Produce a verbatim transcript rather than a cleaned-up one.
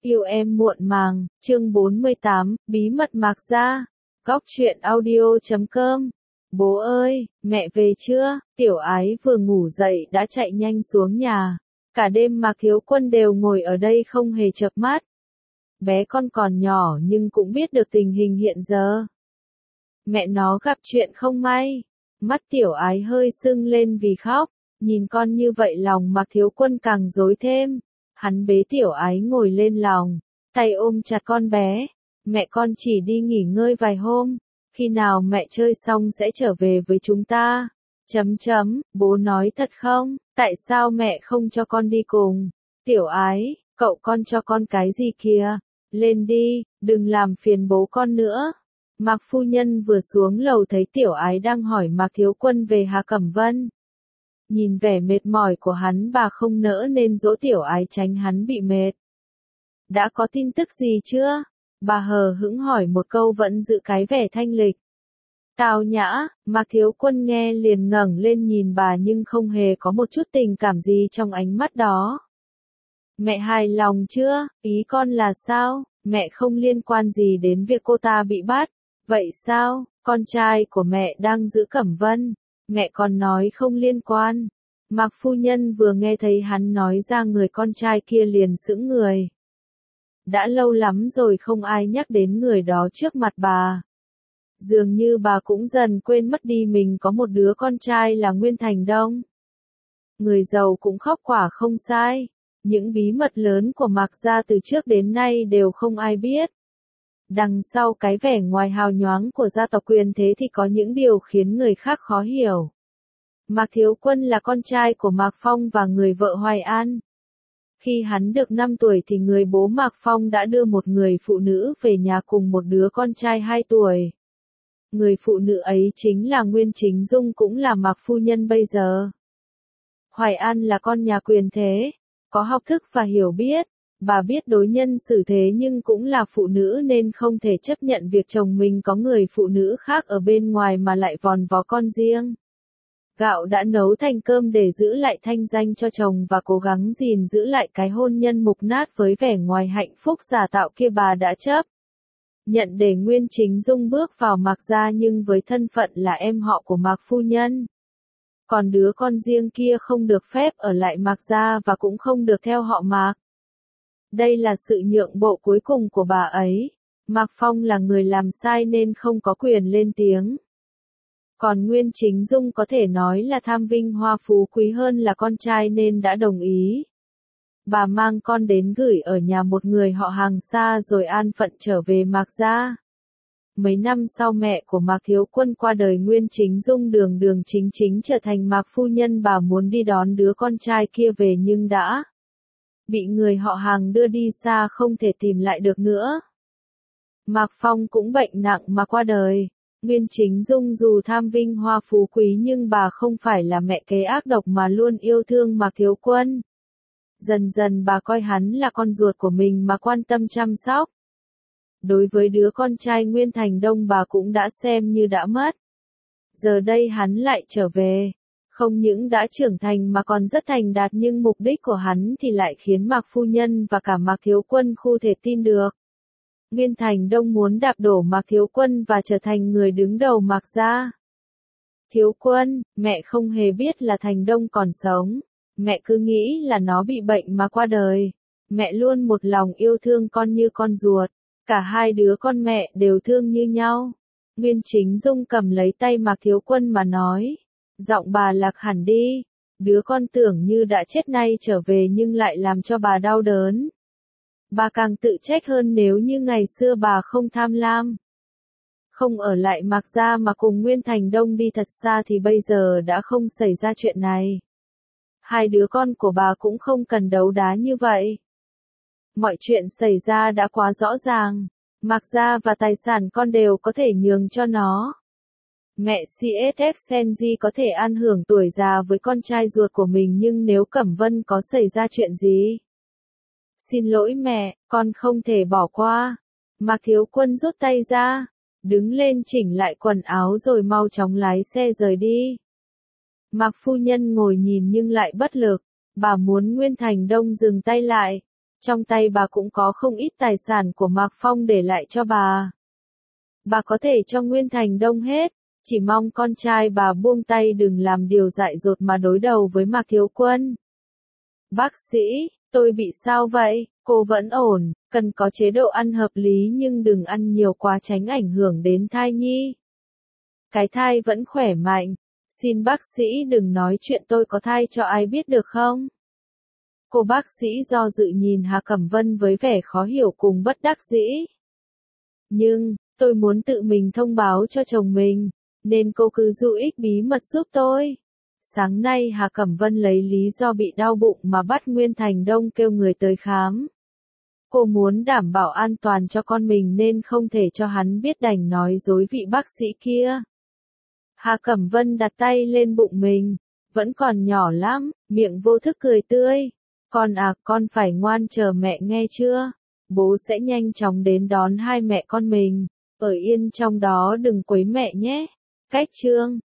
Yêu em muộn màng, chương bốn mươi tám, bí mật Mạc Gia. Góc truyện audio chấm com. Bố ơi, mẹ về chưa? Tiểu Ái vừa ngủ dậy đã chạy nhanh xuống nhà. Cả đêm Mạc Thiếu Quân đều ngồi ở đây không hề chợp mắt. Bé con còn nhỏ nhưng cũng biết được tình hình hiện giờ. Mẹ nó gặp chuyện không may. Mắt Tiểu Ái hơi sưng lên vì khóc. Nhìn con như vậy lòng Mạc Thiếu Quân càng rối thêm. Hắn bế Tiểu Ái ngồi lên lòng, tay ôm chặt con bé. Mẹ con chỉ đi nghỉ ngơi vài hôm, khi nào mẹ chơi xong sẽ trở về với chúng ta. Chấm chấm, bố nói thật không? Tại sao mẹ không cho con đi cùng? Tiểu Ái, cậu con cho con cái gì kìa? Lên đi, đừng làm phiền bố con nữa. Mạc phu nhân vừa xuống lầu thấy Tiểu Ái đang hỏi Mạc Thiếu Quân về Hà Cẩm Vân. Nhìn vẻ mệt mỏi của hắn bà không nỡ nên dỗ Tiểu Ái tránh hắn bị mệt. Đã có tin tức gì chưa? Bà hờ hững hỏi một câu vẫn giữ cái vẻ thanh lịch. Tào nhã, Mạc Thiếu Quân nghe liền ngẩng lên nhìn bà nhưng không hề có một chút tình cảm gì trong ánh mắt đó. Mẹ hài lòng chưa? Ý con là sao? Mẹ không liên quan gì đến việc cô ta bị bắt. Vậy sao? Con trai của mẹ đang giữ Cẩm Vân. Mẹ còn nói không liên quan. Mạc phu nhân vừa nghe thấy hắn nói ra người con trai kia liền sững người. Đã lâu lắm rồi không ai nhắc đến người đó trước mặt bà. Dường như bà cũng dần quên mất đi mình có một đứa con trai là Nguyên Thành Đông. Người giàu cũng khóc quả không sai. Những bí mật lớn của Mạc Gia từ trước đến nay đều không ai biết. Đằng sau cái vẻ ngoài hào nhoáng của gia tộc quyền thế thì có những điều khiến người khác khó hiểu. Mạc Thiếu Quân là con trai của Mạc Phong và người vợ Hoài An. Khi hắn được năm tuổi thì người bố Mạc Phong đã đưa một người phụ nữ về nhà cùng một đứa con trai hai tuổi. Người phụ nữ ấy chính là Nguyên Chính Dung cũng là Mạc phu nhân bây giờ. Hoài An là con nhà quyền thế, có học thức và hiểu biết. Bà biết đối nhân xử thế nhưng cũng là phụ nữ nên không thể chấp nhận việc chồng mình có người phụ nữ khác ở bên ngoài mà lại vòn vó con riêng. Gạo đã nấu thành cơm để giữ lại thanh danh cho chồng và cố gắng gìn giữ lại cái hôn nhân mục nát với vẻ ngoài hạnh phúc giả tạo kia bà đã chấp. Nhận để Nguyên Chính Dung bước vào Mạc Gia nhưng với thân phận là em họ của Mạc phu nhân. Còn đứa con riêng kia không được phép ở lại Mạc Gia và cũng không được theo họ Mạc. Đây là sự nhượng bộ cuối cùng của bà ấy. Mạc Phong là người làm sai nên không có quyền lên tiếng. Còn Nguyên Chính Dung có thể nói là tham vinh hoa phú quý hơn là con trai nên đã đồng ý. Bà mang con đến gửi ở nhà một người họ hàng xa rồi an phận trở về Mạc Gia. Mấy năm sau mẹ của Mạc Thiếu Quân qua đời Nguyên Chính Dung đường đường chính chính trở thành Mạc phu nhân. Bà muốn đi đón đứa con trai kia về nhưng đã bị người họ hàng đưa đi xa không thể tìm lại được nữa. Mạc Phong cũng bệnh nặng mà qua đời. Nguyên Chính Dung dù tham vinh hoa phú quý nhưng bà không phải là mẹ kế ác độc mà luôn yêu thương Mạc Thiếu Quân. Dần dần bà coi hắn là con ruột của mình mà quan tâm chăm sóc. Đối với đứa con trai Nguyên Thành Đông bà cũng đã xem như đã mất. Giờ đây hắn lại trở về. Không những đã trưởng thành mà còn rất thành đạt nhưng mục đích của hắn thì lại khiến Mạc phu nhân và cả Mạc Thiếu Quân không thể tin được. Nguyên Thành Đông muốn đạp đổ Mạc Thiếu Quân và trở thành người đứng đầu Mạc Gia. Thiếu Quân, mẹ không hề biết là Thành Đông còn sống. Mẹ cứ nghĩ là nó bị bệnh mà qua đời. Mẹ luôn một lòng yêu thương con như con ruột. Cả hai đứa con mẹ đều thương như nhau. Nguyên Chính Dung cầm lấy tay Mạc Thiếu Quân mà nói. Giọng bà lạc hẳn đi. Đứa con tưởng như đã chết nay trở về nhưng lại làm cho bà đau đớn. Bà càng tự trách hơn nếu như ngày xưa bà không tham lam. Không ở lại Mạc Gia mà cùng Nguyên Thành Đông đi thật xa thì bây giờ đã không xảy ra chuyện này. Hai đứa con của bà cũng không cần đấu đá như vậy. Mọi chuyện xảy ra đã quá rõ ràng. Mạc Gia và tài sản con đều có thể nhường cho nó. Mẹ xê ét ép Senji có thể an hưởng tuổi già với con trai ruột của mình nhưng nếu Cẩm Vân có xảy ra chuyện gì? Xin lỗi mẹ, con không thể bỏ qua. Mạc Thiếu Quân rút tay ra, đứng lên chỉnh lại quần áo rồi mau chóng lái xe rời đi. Mạc phu nhân ngồi nhìn nhưng lại bất lực, bà muốn Nguyên Thành Đông dừng tay lại. trong tay bà cũng có không ít tài sản của Mạc Phong để lại cho bà. Bà có thể cho Nguyên Thành Đông hết, chỉ mong con trai bà buông tay đừng làm điều dại dột mà đối đầu với Mạc Thiếu Quân. Bác sĩ, tôi bị sao vậy? Cô vẫn ổn, cần có chế độ ăn hợp lý nhưng đừng ăn nhiều quá tránh ảnh hưởng đến thai nhi. Cái thai vẫn khỏe mạnh, xin bác sĩ đừng nói chuyện tôi có thai cho ai biết được không? Cô bác sĩ do dự nhìn Hà Cẩm Vân với vẻ khó hiểu cùng bất đắc dĩ. Nhưng, tôi muốn tự mình thông báo cho chồng mình, nên cô cứ giữ ích bí mật giúp tôi. Sáng nay Hà Cẩm Vân lấy lý do bị đau bụng mà bắt Nguyên Thành Đông kêu người tới khám. Cô muốn đảm bảo an toàn cho con mình nên không thể cho hắn biết, đành nói dối vị bác sĩ kia. Hà Cẩm Vân đặt tay lên bụng mình, vẫn còn nhỏ lắm, miệng vô thức cười tươi. Con à, con phải ngoan chờ mẹ nghe chưa? Bố sẽ nhanh chóng đến đón hai mẹ con mình. Ở yên trong đó đừng quấy mẹ nhé. Cách chương